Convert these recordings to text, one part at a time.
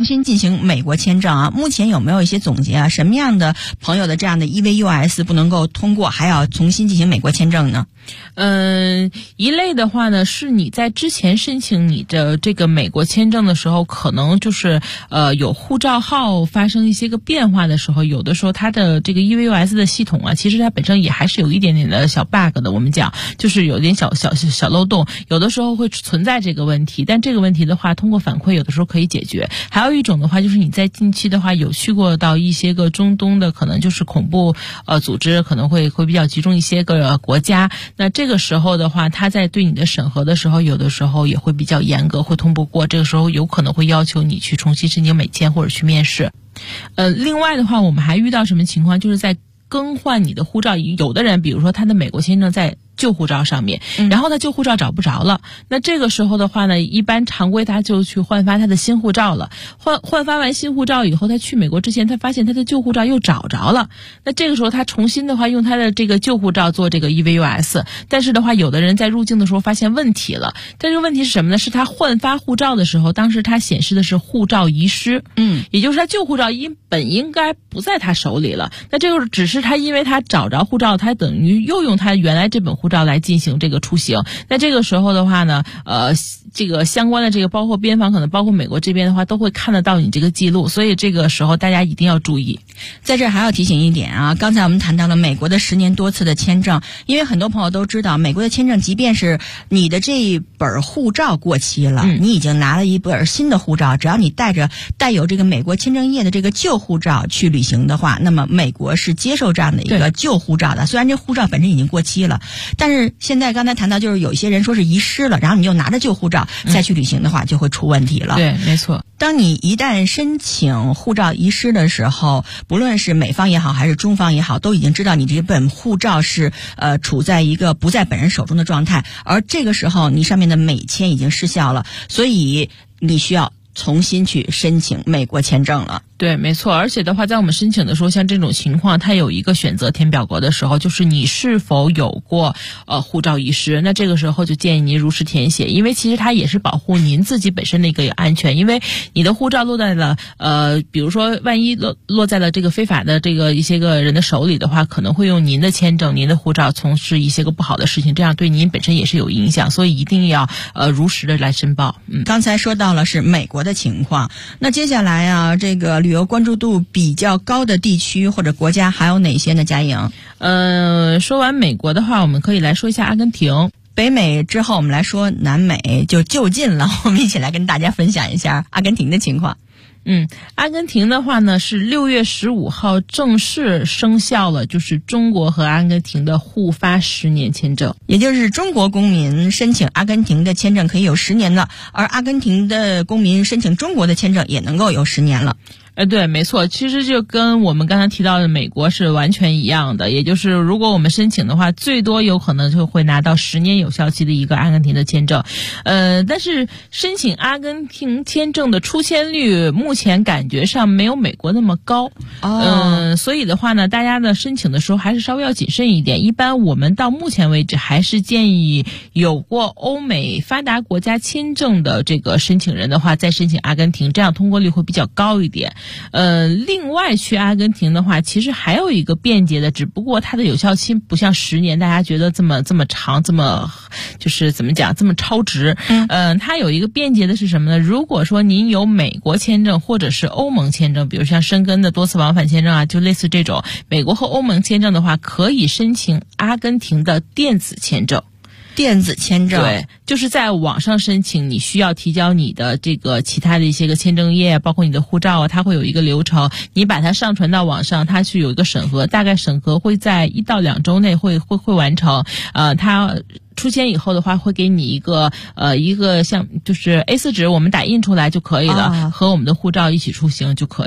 新进行美国签证啊，目前有没有一些总结啊？什么样的朋友的这样的 EVUS 不能够通过，还要重新进行美国签证呢？ 一类的话呢，是你在之前申请你的这个美国签证的时候，可能就是有护照号发生一些个变化的时候，有的时候它的这个 EVUS 的系统啊，其实它本身也还是有一点点的小 bug 的，我们讲就是有点小漏洞，有的时候会存在这个问题，但这个问题的话，通过反馈有的时候可以解决。还有一种的话，就是你在近期的话有去过到一些个中东的，可能就是恐怖组织可能会比较集中一些个国家，那这个时候的话，他在对你的审核的时候，有的时候也会比较严格，会通不过，这个时候有可能会要求你去重新申请美签或者去面试。另外的话，我们还遇到什么情况，就是在更换你的护照，有的人比如说他的美国签证在旧护照上面，然后他旧护照找不着了，那这个时候的话呢，一般常规他就去换发他的新护照了。换发完新护照以后，他去美国之前，他发现他的旧护照又找着了，那这个时候他重新的话用他的这个旧护照做这个 EVUS， 但是的话，有的人在入境的时候发现问题了，但是问题是什么呢？是他换发护照的时候，当时他显示的是护照遗失，也就是他旧护照本应该不在他手里了，那这个只是他因为他找着护照，他等于又用他原来这本护照来进行这个出行。那这个时候的话呢，这个相关的这个包括边防，可能包括美国这边的话，都会看得到你这个记录，所以这个时候大家一定要注意。 在这还要提醒一点啊，刚才我们谈到了美国的10年多次的签证，因为很多朋友都知道，美国的签证即便是你的这一本护照过期了，你已经拿了一本新的护照，只要你带有这个美国签证页的这个旧护照去旅行的话，那么美国是接受这样的一个旧护照的。虽然这护照本身已经过期了，但是现在刚才谈到就是有一些人说是遗失了，然后你又拿着旧护照再去旅行的话，就会出问题了。 对，没错。 当你一旦申请护照遗失的时候，不论是美方也好还是中方也好，都已经知道你这本护照是处在一个不在本人手中的状态，而这个时候你上面的美签已经失效了，所以你需要重新去申请美国签证了。 对，没错。而且的话，在我们申请的时候，像这种情况，它有一个选择填表格的时候，就是你是否有过护照遗失。那这个时候就建议您如实填写，因为其实它也是保护您自己本身的一个安全。因为你的护照落在了比如说万一落在了这个非法的这个一些个人的手里的话，可能会用您的签证、您的护照从事一些个不好的事情，这样对您本身也是有影响，所以一定要如实的来申报。 刚才说到了是美国的情况，那接下来啊，这个旅游关注度比较高的地区或者国家还有哪些呢？佳颖， 说完美国的话，我们可以来说一下阿根廷。 北美之后，我们来说南美，就近了。我们一起来跟大家分享一下阿根廷的情况。 阿根廷的话呢，是6月15号正式生效了，就是中国和阿根廷的互发10年签证， 也就是中国公民申请阿根廷的签证可以有10年了，而阿根廷的公民申请中国的签证也能够有10年了。 对，没错，其实就跟我们刚才提到的美国是完全一样的，也就是如果我们申请的话，最多有可能就会拿到10年有效期的一个阿根廷的签证。但是申请阿根廷签证的出签率目前感觉上没有美国那么高。所以的话呢，大家呢申请的时候还是稍微要谨慎一点。一般我们到目前为止还是建议有过欧美发达国家签证的这个申请人的话，再申请阿根廷，这样通过率会比较高一点。另外去阿根廷的话，其实还有一个便捷的，只不过它的有效期不像10年，大家觉得这么长，这么就是怎么讲，这么超值。它有一个便捷的是什么呢？如果说您有美国签证或者是欧盟签证，比如像申根的多次往返签证啊，就类似这种美国和欧盟签证的话，可以申请阿根廷的电子签证。 电子签证， 对，就是在网上申请，你需要提交你的这个其他的一些个签证页，包括你的护照啊，它会有一个流程，你把它上传到网上，它是有一个审核，大概审核会在1到2周内会完成。它出签以后的话，会给你一个像就是 A4 纸，我们打印出来就可以了，和我们的护照一起出行就可以了。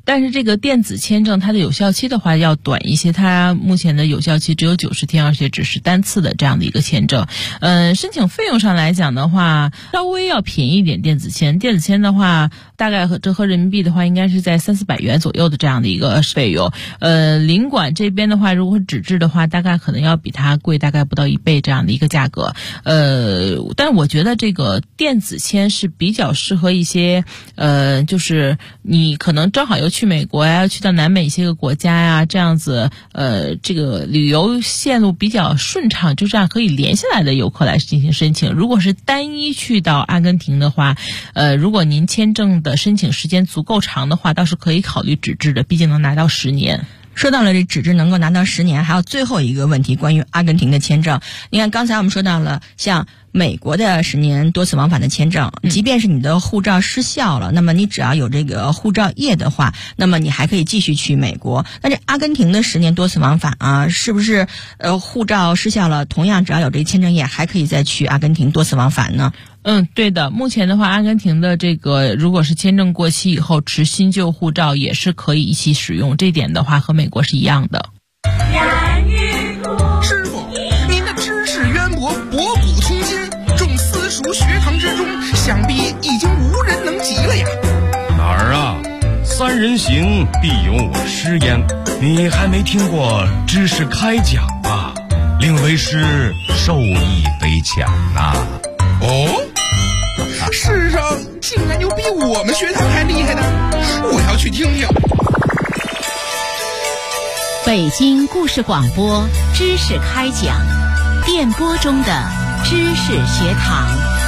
但是这个电子签证它的有效期的话要短一些，它目前的有效期只有90天，而且只是单次的这样的一个签证。申请费用上来讲的话，稍微要便宜一点。电子签的话，大概折合人民币的话，应该是在300-400元左右的这样的一个费用。领馆这边的话，如果纸质的话，大概可能要比它贵大概不到1倍这样的一个价格。但我觉得这个电子签是比较适合一些就是你可能正好又去美国呀，要去到南美一些个国家呀，这样子这个旅游线路比较顺畅，就这样可以连下来的游客来进行申请。如果是单一去到阿根廷的话，如果您签证的申请时间足够长的话，倒是可以考虑纸质的，毕竟能拿到10年。 说到了这纸质能够拿到10年，还有最后一个问题，关于阿根廷的签证。你看刚才我们说到了像美国的10年多次往返的签证，即便是你的护照失效了，那么你只要有这个护照页的话，那么你还可以继续去美国。那这阿根廷的10年多次往返啊，是不是护照失效了，同样只要有这个签证页，还可以再去阿根廷多次往返呢？ 对的。目前的话，阿根廷的这个如果是签证过期以后持新旧护照也是可以一起使用，这点的话和美国是一样的。 师傅，您的知识渊博，博古通今，众私塾学堂之中，想必已经无人能及了呀。 哪儿啊？3人行必有我师焉，你还没听过知识开讲啊？令为师受益匪浅呐。 哦，世上竟然有比我们学堂还厉害的，我要去听听。 北京故事广播知识开讲，电波中的知识学堂。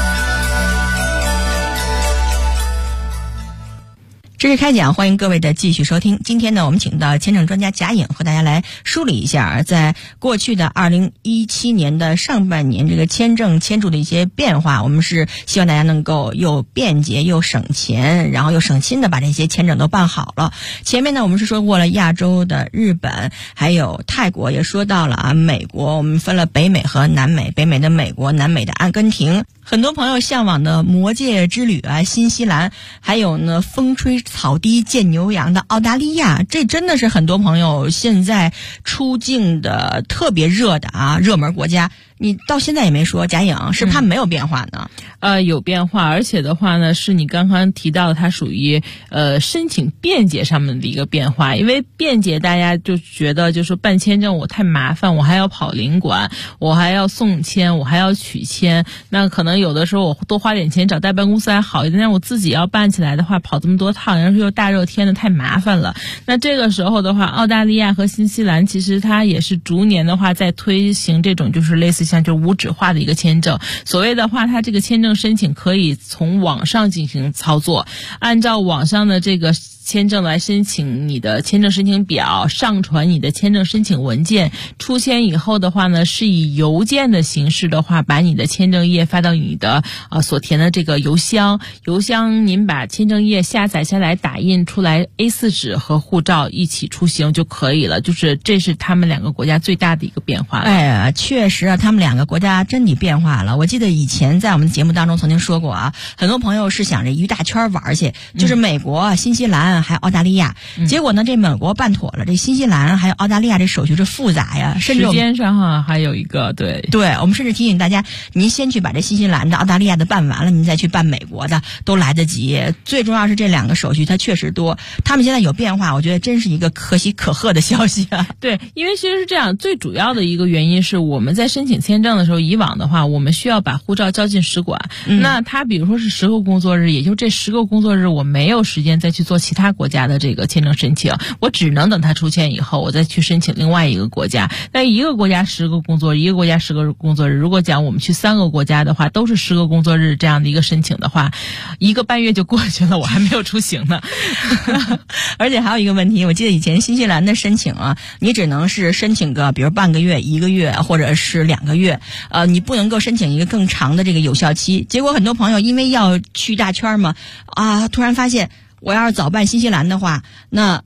知识开讲，欢迎各位的继续收听。今天呢，我们请到签证专家贾颖和大家来梳理一下，在过去的2017年的上半年这个签证签注的一些变化。我们是希望大家能够又便捷又省钱，然后又省心的把这些签证都办好了。前面呢，我们是说过了亚洲的日本，还有泰国，也说到了美国。我们分了北美和南美，北美的美国，南美的阿根廷。很多朋友向往的魔界之旅啊，新西兰，还有呢风吹草低见牛羊的澳大利亚，这真的是很多朋友现在出境的特别热的热门国家。你到现在也没说，贾颖是怕没有变化呢？ 有变化，而且的话呢，是你刚刚提到的，它属于申请便捷上面的一个变化。因为便捷，大家就觉得就是办签证我太麻烦，我还要跑领馆，我还要送签，我还要取签。那可能有的时候我多花点钱找代办公司还好一点，但是我自己要办起来的话，跑这么多趟，然后又大热天的，太麻烦了。那这个时候的话，澳大利亚和新西兰其实它也是逐年的话在推行这种就是类似像就无纸化的一个签证。所谓的话，它这个签证申请可以从网上进行操作，按照网上的这个签证来申请你的签证申请表，上传你的签证申请文件，出签以后的话呢，是以邮件的形式的话，把你的签证页发到你的所填的这个邮箱您把签证页下载下来，打印出来 A4 纸和护照一起出行就可以了。就是这是他们两个国家最大的一个变化了。 哎呀，确实啊，他们两个国家真的变化了。我记得以前在我们节目当中曾经说过很多朋友是想着一大圈玩去，就是美国、新西兰还有澳大利亚。结果呢，这美国办妥了，这新西兰还有澳大利亚这手续是复杂呀，甚至时间上还有一个对， 我们甚至提醒大家，您先去把这新西兰的、澳大利亚的办完了，您再去办美国的都来得及。最重要是这两个手续它确实多，他们现在有变化，我觉得真是一个可喜可贺的消息啊。 对，因为其实是这样，最主要的一个原因是我们在申请签证的时候，以往的话我们需要把护照交进使馆，那它比如说是10个工作日，也就这10个工作日我没有时间再去做其他国家的这个签证申请，我只能等它出签以后我再去申请另外一个国家。那一个国家10个工作日，一个国家10个工作日，如果讲我们去3个国家的话，都是10个工作日这样的一个申请的话，1个半月就过去了，我还没有出行呢。 而且还有一个问题，我记得以前新西兰的申请你只能是申请个比如半个月、1个月或者是2个月，你不能够申请一个更长的这个有效期。结果很多朋友因为要去大圈嘛，突然发现我要是早办新西兰的话，那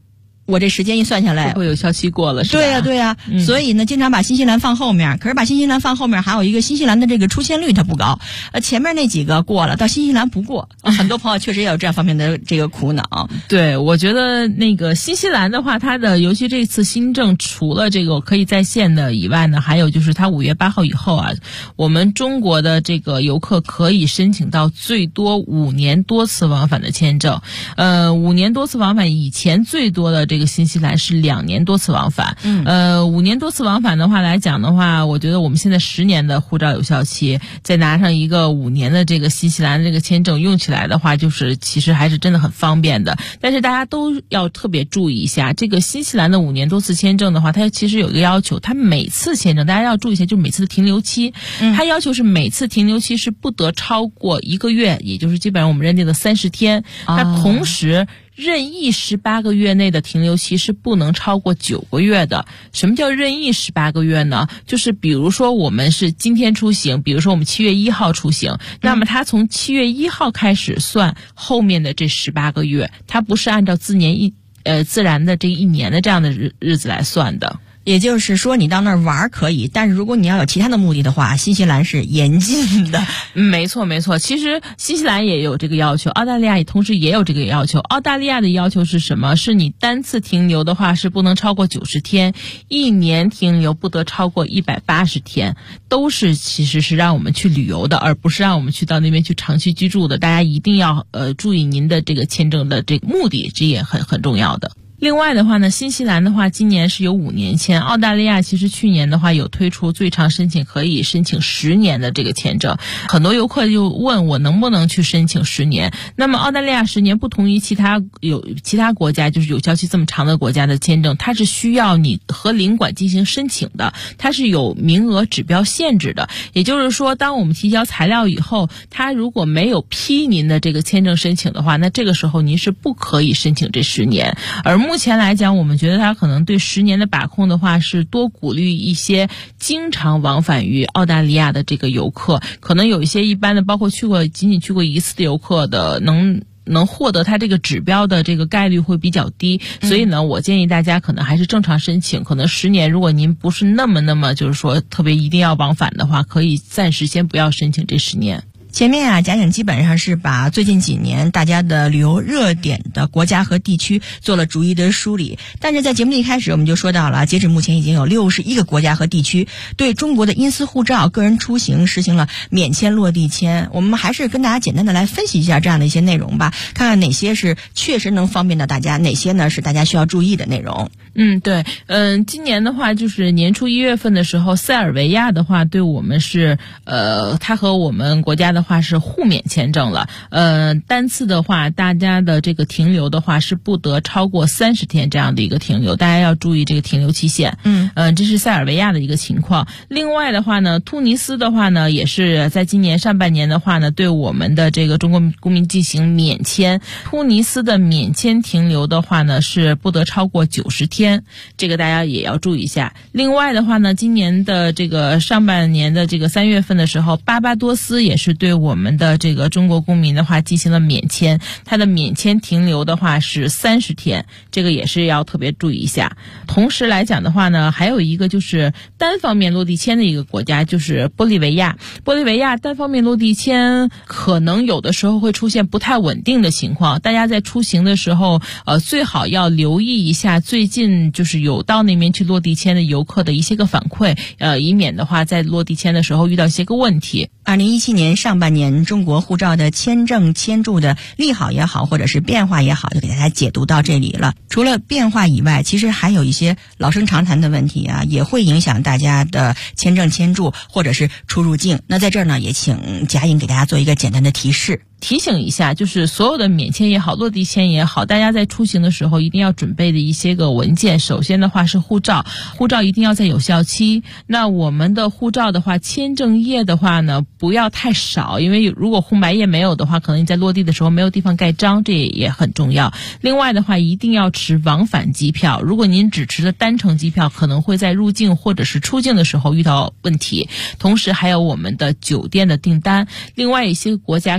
我这时间一算下来， 会有效期过了，是吧？ 对呀，所以呢，经常把新西兰放后面。可是把新西兰放后面，还有一个新西兰的这个出现率它不高，前面那几个过了，到新西兰不过。很多朋友确实也有这样方面的这个苦恼。 对，我觉得那个新西兰的话，它的尤其这次新政，除了这个可以在线的以外呢，还有就是它5月8号以后啊，我们中国的这个游客可以申请到最多5年多次往返的签证。5年多次往返，以前最多的这个新西兰是2年多次往返。5年多次往返的话来讲的话，我觉得我们现在10年的护照有效期，再拿上一个5年的这个新西兰这个签证，用起来的话，就是其实还是真的很方便的。但是大家都要特别注意一下，这个新西兰的5年多次签证的话，它其实有一个要求，它每次签证大家要注意一下，就是每次的停留期，它要求是每次停留期是不得超过1个月，也就是基本上我们认定的30天。它同时任意18个月内的停留期是不能超过9个月的。什么叫任意18个月呢？就是比如说我们是今天出行，比如说我们7月1号出行，那么它从7月1号开始算后面的这18个月，它不是按照自然的这一年的这样的日子来算的。 也就是说，你到那儿玩可以，但是如果你要有其他的目的的话，新西兰是严禁的。 没错。其实新西兰也有这个要求，澳大利亚也同时也有这个要求。澳大利亚的要求是什么？是你单次停留的话是不能超过90天，1年停留不得超过180天，都是其实是让我们去旅游的，而不是让我们去到那边去长期居住的。大家一定要注意您的这个签证的这个目的，这也很重要的。另外的话呢，新西兰的话今年是有5年签，澳大利亚其实去年的话有推出最长申请可以申请10年的这个签证。很多游客就问我能不能去申请10年。那么澳大利亚10年不同于其他国家就是有效期这么长的国家的签证，它是需要你和领馆进行申请的，它是有名额指标限制的。也就是说，当我们提交材料以后，它如果没有批您的这个签证申请的话，那这个时候您是不可以申请这10年。而目前来讲，我们觉得它可能对10年的把控的话，是多鼓励一些经常往返于澳大利亚的这个游客，可能有一些一般的，包括仅仅去过1次的游客的，能获得它这个指标的这个概率会比较低。所以呢，我建议大家可能还是正常申请，可能10年如果您不是那么就是说特别一定要往返的话，可以暂时先不要申请这10年。 前面啊，贾颖基本上是把最近几年大家的旅游热点的国家和地区做了逐一的梳理。但是在节目的一开始我们就说到了，截止目前已经有61个国家和地区对中国的因私护照个人出行实行了免签落地签。我们还是跟大家简单的来分析一下这样的一些内容吧，看看哪些是确实能方便到大家，哪些呢是大家需要注意的内容。 对，今年的话就是年初1月份的时候，塞尔维亚的话对我们是它和我们国家的话是互免签证了。单次的话，大家的这个停留的话是不得超过30天这样的一个停留，大家要注意这个停留期限。这是塞尔维亚的一个情况。另外的话呢，突尼斯的话呢，也是在今年上半年的话呢，对我们的这个中国公民进行免签。突尼斯的免签停留的话呢，是不得超过90天，这个大家也要注意一下。另外的话呢，今年的这个上半年的这个3月份的时候，巴巴多斯也是对我们的这个中国公民的话进行了免签，它的免签停留的话是30天，这个也是要特别注意一下。同时来讲的话呢，还有一个就是单方面落地签的一个国家，就是玻利维亚。玻利维亚单方面落地签可能有的时候会出现不太稳定的情况，大家在出行的时候最好要留意一下最近就是有到那边去落地签的游客的一些个反馈，以免的话在落地签的时候遇到一些个问题。 2017年上半年中国护照的签证签注的利好也好，或者是变化也好，就给大家解读到这里了。除了变化以外，其实还有一些老生常谈的问题啊，也会影响大家的签证签注或者是出入境。那在这儿呢，也请贾颖给大家做一个简单的提示。 提醒一下，就是所有的免签也好，落地签也好，大家在出行的时候一定要准备的一些个文件。首先的话是护照，护照一定要在有效期。那我们的护照的话，签证页的话呢，不要太少，因为如果红白页没有的话，可能你在落地的时候没有地方盖章，这也很重要。另外的话，一定要持往返机票，如果您只持了单程机票，可能会在入境或者是出境的时候遇到问题。同时还有我们的酒店的订单，另外一些国家可能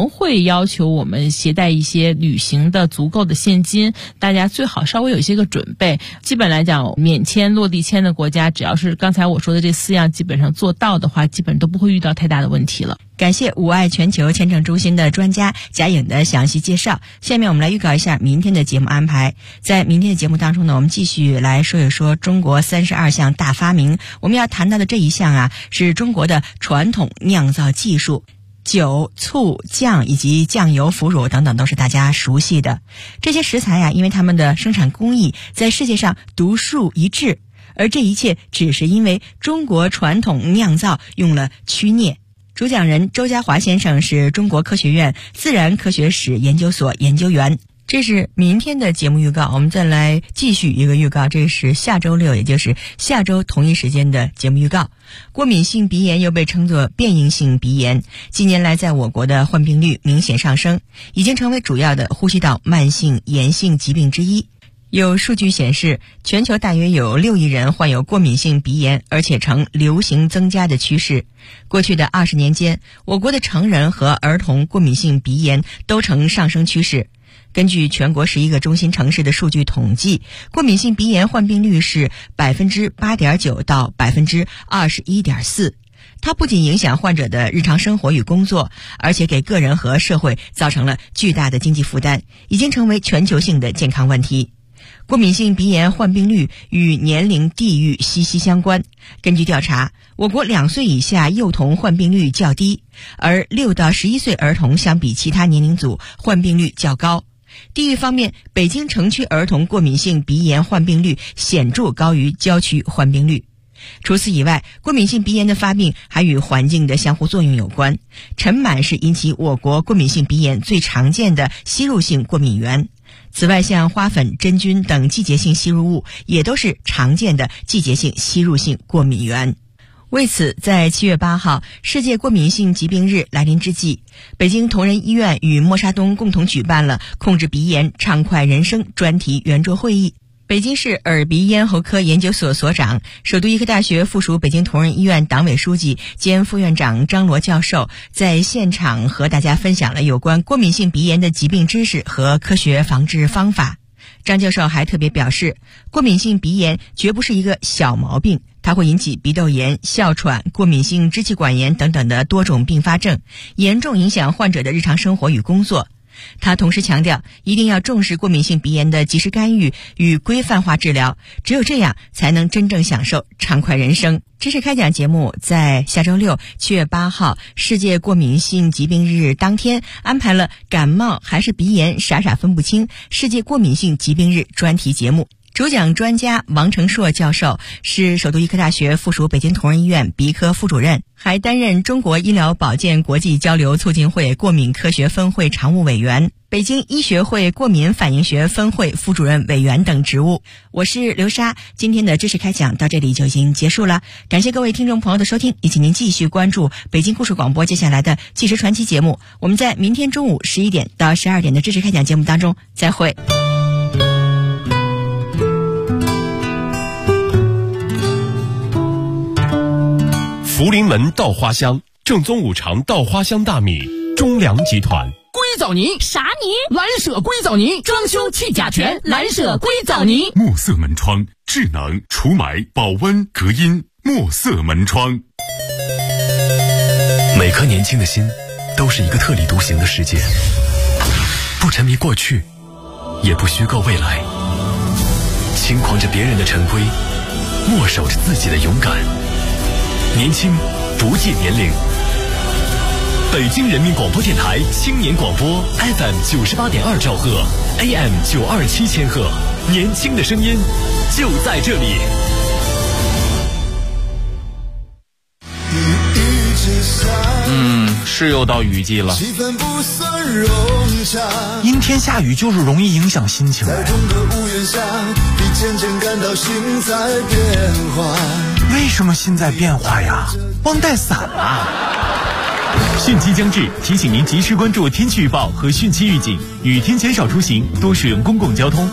能会要求我们携带一些旅行的足够的现金，大家最好稍微有一些个准备。基本来讲，免签、落地签的国家，只要是刚才我说的这4样基本上做到的话，基本都不会遇到太大的问题了。 感谢五爱全球签证中心的专家贾颖的详细介绍。下面我们来预告一下明天的节目安排。在明天的节目当中呢，我们继续来说一说中国32项大发明。我们要谈到的这一项啊，是中国的传统酿造技术。酒、醋、酱以及酱油、腐乳等等都是大家熟悉的这些食材呀，因为它们的生产工艺在世界上独树一帜，而这一切只是因为中国传统酿造用了曲镍。主讲人周家华先生是中国科学院自然科学史研究所研究员。这是明天的节目预告，我们再来继续一个预告，这是下周6，也就是下周同一时间的节目预告。过敏性鼻炎又被称作变应性鼻炎，近年来在我国的患病率明显上升，已经成为主要的呼吸道慢性炎性疾病之一。有数据显示，全球大约有6亿人患有过敏性鼻炎，而且呈流行增加的趋势。过去的20年间，我国的成人和儿童过敏性鼻炎都呈上升趋势。根据全国11个中心城市的数据统计，过敏性鼻炎患病率是 8.9% 到 21.4%。它不仅影响患者的日常生活与工作，而且给个人和社会造成了巨大的经济负担，已经成为全球性的健康问题。过敏性鼻炎患病率与年龄、地域息息相关。根据调查，我国2岁以下幼童患病率较低，而6到11岁儿童相比其他年龄组患病率较高。地域方面，北京城区儿童过敏性鼻炎患病率显著高于郊区患病率。除此以外，过敏性鼻炎的发病还与环境的相互作用有关。尘螨是引起我国过敏性鼻炎最常见的吸入性过敏源。此外，像花粉、真菌等季节性吸入物也都是常见的季节性吸入性过敏源。为此，在7月8号世界过敏性疾病日来临之际，北京同仁医院与默沙东共同举办了控制鼻炎畅快人生专题圆桌会议。北京市耳鼻咽喉科研究所所长、首都医科大学附属北京同仁医院党委书记兼副院长张罗教授在现场和大家分享了有关过敏性鼻炎的疾病知识和科学防治方法。张教授还特别表示，过敏性鼻炎绝不是一个小毛病，它会引起鼻窦炎、哮喘、过敏性支气管炎等等的多种并发症，严重影响患者的日常生活与工作。他同时强调，一定要重视过敏性鼻炎的及时干预与规范化治疗，只有这样才能真正享受畅快人生。知识开讲节目在下周6 7月8号世界过敏性疾病日当天安排了感冒还是鼻炎傻傻分不清世界过敏性疾病日专题节目。主讲专家王成硕教授是首都医科大学附属北京同仁医院鼻科副主任，还担任中国医疗保健国际交流促进会过敏科学分会常务委员、北京医学会过敏反应学分会副主任委员等职务。我是刘莎，今天的知识开讲到这里就已经结束了，感谢各位听众朋友的收听，以及您继续关注北京故事广播接下来的纪实传奇节目。我们在明天中午11点到12点的知识开讲节目当中再会。 福临门稻花香，正宗五常稻花香大米，中粮集团。 硅藻泥啥泥？ 蓝舍硅藻泥，装修去甲醛，蓝舍硅藻泥。 墨色门窗，智能除霾、保温、隔音。墨色门窗。 每颗年轻的心，都是一个特立独行的世界，不沉迷过去，也不虚构未来，轻狂着别人的陈规，默守着自己的勇敢。年轻不计年龄。北京人民广播电台青年广播 FM 98.2兆赫 AM 927千赫，年轻的声音就在这里。 是又到雨季了，阴天下雨就是容易影响心情。为什么心在变化呀？忘带伞了。 汛期将至，提醒您及时关注天气预报和汛期预警，雨天减少出行，多使用公共交通。